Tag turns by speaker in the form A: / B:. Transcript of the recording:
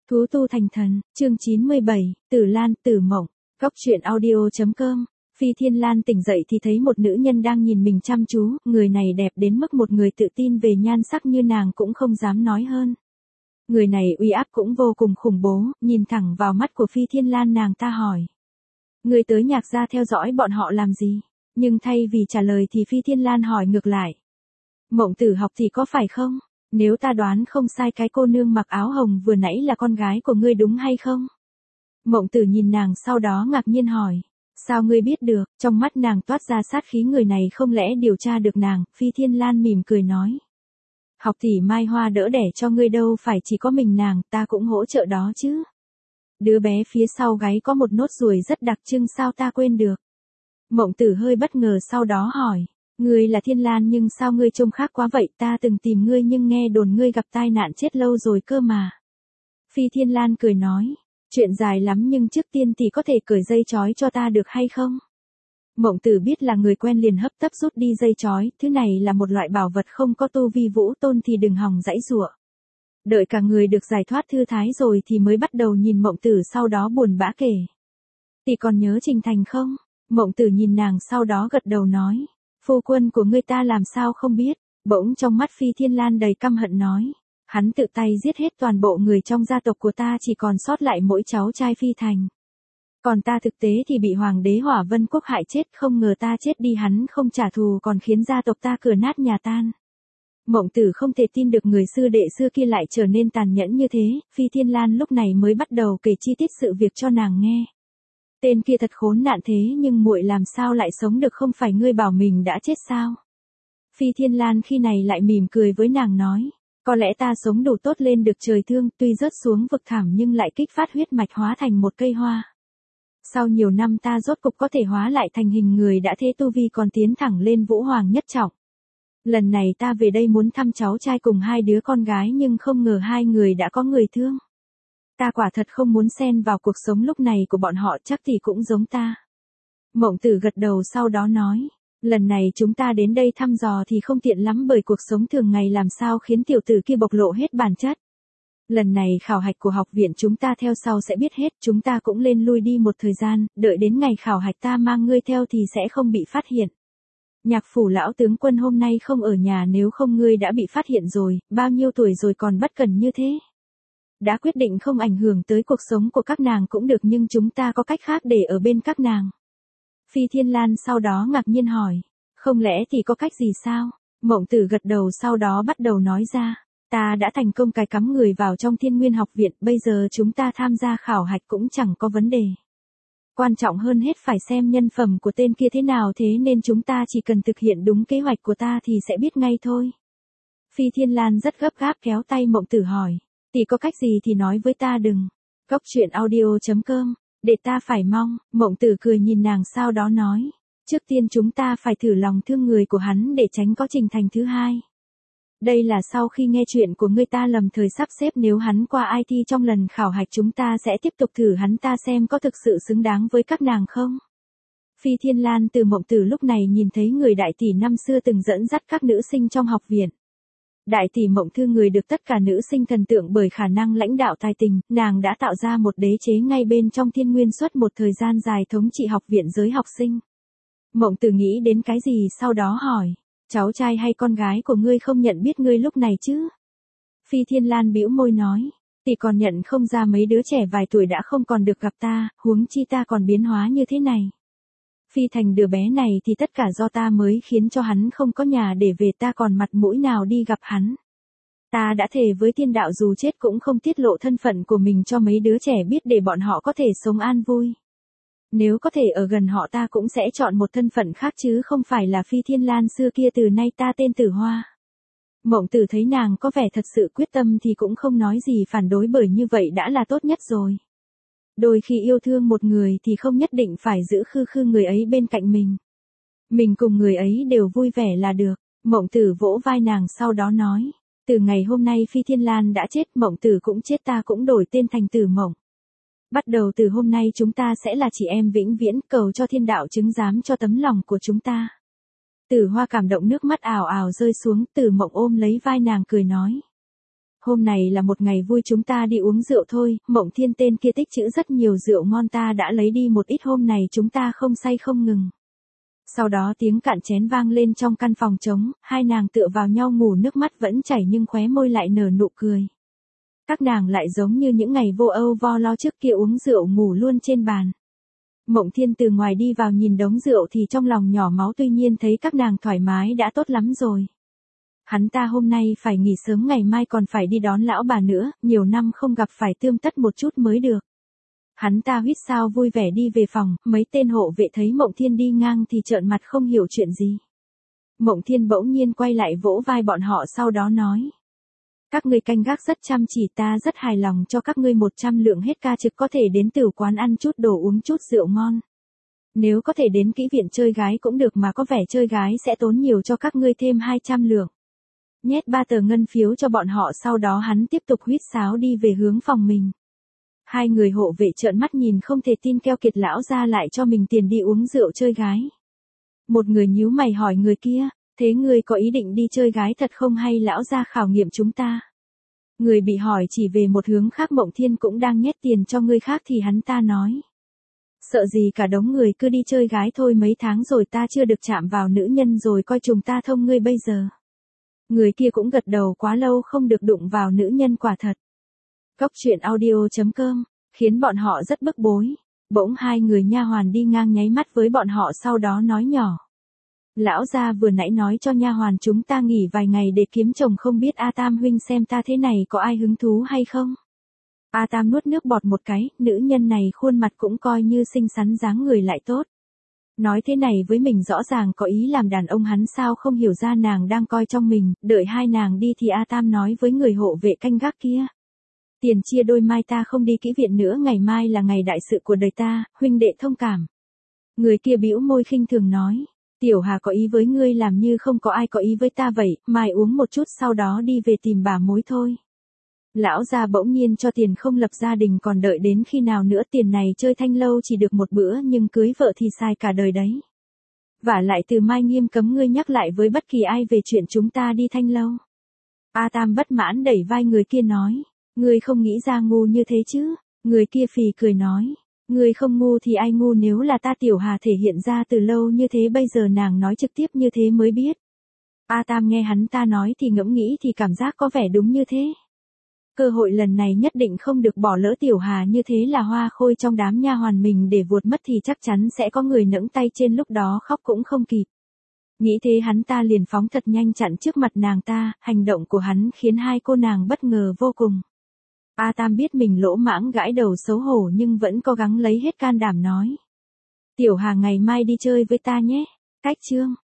A: Thú tu thành thần, chương 97, Tử Lan, Tử Mộng, Góc truyện audio.com. Phi Thiên Lan tỉnh dậy thì thấy một nữ nhân đang nhìn mình chăm chú, người này đẹp đến mức một người tự tin về nhan sắc như nàng cũng không dám nói hơn. Người này uy áp cũng vô cùng khủng bố, nhìn thẳng vào mắt của Phi Thiên Lan nàng ta hỏi. Người tới Nhạc gia theo dõi bọn họ làm gì? Nhưng thay vì trả lời thì Phi Thiên Lan hỏi ngược lại. Mộng Tử học thì có phải không? Nếu ta đoán không sai cái cô nương mặc áo hồng vừa nãy là con gái của ngươi đúng hay không? Mộng Tử nhìn nàng sau đó ngạc nhiên hỏi. Sao ngươi biết được? Trong mắt nàng toát ra sát khí, người này không lẽ điều tra được nàng? Phi Thiên Lan mỉm cười nói. Học tỷ Mai Hoa đỡ đẻ cho ngươi đâu phải chỉ có mình nàng, ta cũng hỗ trợ đó chứ. Đứa bé phía sau gáy có một nốt ruồi rất đặc trưng, sao ta quên được? Mộng Tử hơi bất ngờ sau đó hỏi. Ngươi là Thiên Lan nhưng sao ngươi trông khác quá vậy, ta từng tìm ngươi nhưng nghe đồn ngươi gặp tai nạn chết lâu rồi cơ mà. Phi Thiên Lan cười nói, chuyện dài lắm nhưng trước tiên thì có thể cởi dây chói cho ta được hay không? Mộng Tử biết là người quen liền hấp tấp rút đi dây chói, thứ này là một loại bảo vật không có tu vi vũ tôn thì đừng hòng giãy giụa. Đợi cả người được giải thoát thư thái rồi thì mới bắt đầu nhìn Mộng Tử, sau đó buồn bã kể. Tỷ còn nhớ Trình Thành không? Mộng Tử nhìn nàng sau đó gật đầu nói. Phu quân của ngươi ta làm sao không biết, bỗng trong mắt Phi Thiên Lan đầy căm hận nói. Hắn tự tay giết hết toàn bộ người trong gia tộc của ta, chỉ còn sót lại mỗi cháu trai Phi Thành. Còn ta thực tế thì bị Hoàng đế Hỏa Vân Quốc hại chết, không ngờ ta chết đi hắn không trả thù còn khiến gia tộc ta cửa nát nhà tan. Mộng Tử không thể tin được người sư đệ xưa kia lại trở nên tàn nhẫn như thế, Phi Thiên Lan lúc này mới bắt đầu kể chi tiết sự việc cho nàng nghe. Tên kia thật khốn nạn thế nhưng muội làm sao lại sống được, không phải ngươi bảo mình đã chết sao? Phi Thiên Lan khi này lại mỉm cười với nàng nói, có lẽ ta sống đủ tốt lên được trời thương, tuy rớt xuống vực thẳm nhưng lại kích phát huyết mạch hóa thành một cây hoa. Sau nhiều năm ta rốt cục có thể hóa lại thành hình người, đã thế tu vi còn tiến thẳng lên Vũ Hoàng nhất trọng. Lần này ta về đây muốn thăm cháu trai cùng hai đứa con gái nhưng không ngờ hai người đã có người thương. Ta quả thật không muốn xen vào cuộc sống lúc này của bọn họ, chắc thì cũng giống ta. Mộng Tử gật đầu sau đó nói, lần này chúng ta đến đây thăm dò thì không tiện lắm bởi cuộc sống thường ngày làm sao khiến tiểu tử kia bộc lộ hết bản chất. Lần này khảo hạch của học viện chúng ta theo sau sẽ biết hết, chúng ta cũng lên lui đi một thời gian, đợi đến ngày khảo hạch ta mang ngươi theo thì sẽ không bị phát hiện. Nhạc phủ lão tướng quân hôm nay không ở nhà, nếu không ngươi đã bị phát hiện rồi, bao nhiêu tuổi rồi còn bất cẩn như thế. Đã quyết định không ảnh hưởng tới cuộc sống của các nàng cũng được nhưng chúng ta có cách khác để ở bên các nàng. Phi Thiên Lan sau đó ngạc nhiên hỏi, không lẽ thì có cách gì sao? Mộng Tử gật đầu sau đó bắt đầu nói ra, ta đã thành công cài cắm người vào trong Thiên Nguyên học viện, bây giờ chúng ta tham gia khảo hạch cũng chẳng có vấn đề. Quan trọng hơn hết phải xem nhân phẩm của tên kia thế nào, thế nên chúng ta chỉ cần thực hiện đúng kế hoạch của ta thì sẽ biết ngay thôi. Phi Thiên Lan rất gấp gáp kéo tay Mộng Tử hỏi. Tỷ có cách gì thì nói với ta đừng. Góc truyện audio.com, để ta phải mong. Mộng Tử cười nhìn nàng sau đó nói. Trước tiên chúng ta phải thử lòng thương người của hắn để tránh có Trình Thành thứ hai. Đây là sau khi nghe chuyện của ngươi ta lầm thời sắp xếp, nếu hắn qua IT trong lần khảo hạch chúng ta sẽ tiếp tục thử hắn ta xem có thực sự xứng đáng với các nàng không. Phi Thiên Lan từ Mộng Tử lúc này nhìn thấy người đại tỷ năm xưa từng dẫn dắt các nữ sinh trong học viện. Đại tỷ Mộng Thư người được tất cả nữ sinh thần tượng bởi khả năng lãnh đạo tài tình, nàng đã tạo ra một đế chế ngay bên trong Thiên Nguyên suốt một thời gian dài thống trị học viện giới học sinh. Mộng Tử nghĩ đến cái gì sau đó hỏi, cháu trai hay con gái của ngươi không nhận biết ngươi lúc này chứ? Phi Thiên Lan bĩu môi nói, tỷ còn nhận không ra mấy đứa trẻ vài tuổi đã không còn được gặp ta, huống chi ta còn biến hóa như thế này. Phi Thành đứa bé này thì tất cả do ta mới khiến cho hắn không có nhà để về, ta còn mặt mũi nào đi gặp hắn. Ta đã thề với thiên đạo dù chết cũng không tiết lộ thân phận của mình cho mấy đứa trẻ biết để bọn họ có thể sống an vui. Nếu có thể ở gần họ ta cũng sẽ chọn một thân phận khác chứ không phải là Phi Thiên Lan xưa kia, từ nay ta tên Tử Hoa. Mộng Tử thấy nàng có vẻ thật sự quyết tâm thì cũng không nói gì phản đối, bởi như vậy đã là tốt nhất rồi. Đôi khi yêu thương một người thì không nhất định phải giữ khư khư người ấy bên cạnh mình. Mình cùng người ấy đều vui vẻ là được. Mộng Tử vỗ vai nàng sau đó nói. Từ ngày hôm nay Phi Thiên Lan đã chết, Mộng Tử cũng chết, ta cũng đổi tên thành Tử Mộng. Bắt đầu từ hôm nay chúng ta sẽ là chị em vĩnh viễn, cầu cho thiên đạo chứng giám cho tấm lòng của chúng ta. Tử Hoa cảm động nước mắt ào ào rơi xuống, Tử Mộng ôm lấy vai nàng cười nói. Hôm này là một ngày vui chúng ta đi uống rượu thôi, Mộng Thiên tên kia tích trữ rất nhiều rượu ngon ta đã lấy đi một ít hôm này chúng ta không say không ngừng. Sau đó tiếng cạn chén vang lên trong căn phòng trống, hai nàng tựa vào nhau ngủ nước mắt vẫn chảy nhưng khóe môi lại nở nụ cười. Các nàng lại giống như những ngày vô âu vo lo trước kia uống rượu ngủ luôn trên bàn. Mộng Thiên từ ngoài đi vào nhìn đống rượu thì trong lòng nhỏ máu tuy nhiên thấy các nàng thoải mái đã tốt lắm rồi. Hắn ta hôm nay phải nghỉ sớm ngày mai còn phải đi đón lão bà nữa, nhiều năm không gặp phải tươm tất một chút mới được. Hắn ta huýt sáo vui vẻ đi về phòng, mấy tên hộ vệ thấy Mộng Thiên đi ngang thì trợn mặt không hiểu chuyện gì. Mộng Thiên bỗng nhiên quay lại vỗ vai bọn họ sau đó nói. Các ngươi canh gác rất chăm chỉ ta rất hài lòng cho các ngươi 100 lượng hết ca trực có thể đến tử quán ăn chút đồ uống chút rượu ngon. Nếu có thể đến kỹ viện chơi gái cũng được mà có vẻ chơi gái sẽ tốn nhiều cho các ngươi thêm 200 lượng. Nhét 3 tờ ngân phiếu cho bọn họ sau đó hắn tiếp tục huýt sáo đi về hướng phòng mình. Hai người hộ vệ trợn mắt nhìn không thể tin keo kiệt lão ra lại cho mình tiền đi uống rượu chơi gái. Một người nhíu mày hỏi người kia, thế ngươi có ý định đi chơi gái thật không hay lão ra khảo nghiệm chúng ta? Người bị hỏi chỉ về một hướng khác Mộng Thiên cũng đang nhét tiền cho người khác thì hắn ta nói. Sợ gì cả đống người cứ đi chơi gái thôi mấy tháng rồi ta chưa được chạm vào nữ nhân rồi coi chúng ta thông ngươi bây giờ. Người kia cũng gật đầu quá lâu không được đụng vào nữ nhân quả thật. Góc truyện audio.com, khiến bọn họ rất bức bối. Bỗng hai người nha hoàn đi ngang nháy mắt với bọn họ sau đó nói nhỏ. Lão gia vừa nãy nói cho nha hoàn chúng ta nghỉ vài ngày để kiếm chồng không biết A Tam huynh xem ta thế này có ai hứng thú hay không? A Tam nuốt nước bọt một cái, nữ nhân này khuôn mặt cũng coi như xinh xắn dáng người lại tốt. Nói thế này với mình rõ ràng có ý làm đàn ông hắn sao không hiểu ra nàng đang coi trong mình, đợi hai nàng đi thì A Tam nói với người hộ vệ canh gác kia. Tiền chia đôi mai ta không đi kỹ viện nữa ngày mai là ngày đại sự của đời ta, huynh đệ thông cảm. Người kia bĩu môi khinh thường nói. Tiểu Hà có ý với ngươi làm như không có ai có ý với ta vậy, mai uống một chút sau đó đi về tìm bà mối thôi. Lão gia bỗng nhiên cho tiền không lập gia đình còn đợi đến khi nào nữa tiền này chơi thanh lâu chỉ được một bữa nhưng cưới vợ thì sai cả đời đấy. Vả lại từ mai nghiêm cấm ngươi nhắc lại với bất kỳ ai về chuyện chúng ta đi thanh lâu. A Tam bất mãn đẩy vai người kia nói, ngươi không nghĩ ra ngu như thế chứ, người kia phì cười nói. Ngươi không ngu thì ai ngu nếu là ta Tiểu Hà thể hiện ra từ lâu như thế bây giờ nàng nói trực tiếp như thế mới biết. A Tam nghe hắn ta nói thì ngẫm nghĩ thì cảm giác có vẻ đúng như thế. Cơ hội lần này nhất định không được bỏ lỡ Tiểu Hà như thế là hoa khôi trong đám nha hoàn mình để vuột mất thì chắc chắn sẽ có người nẫng tay trên lúc đó khóc cũng không kịp. Nghĩ thế hắn ta liền phóng thật nhanh chặn trước mặt nàng ta, hành động của hắn khiến hai cô nàng bất ngờ vô cùng. A Tam biết mình lỗ mãng gãi đầu xấu hổ nhưng vẫn cố gắng lấy hết can đảm nói. Tiểu Hà ngày mai đi chơi với ta nhé. Cách chương.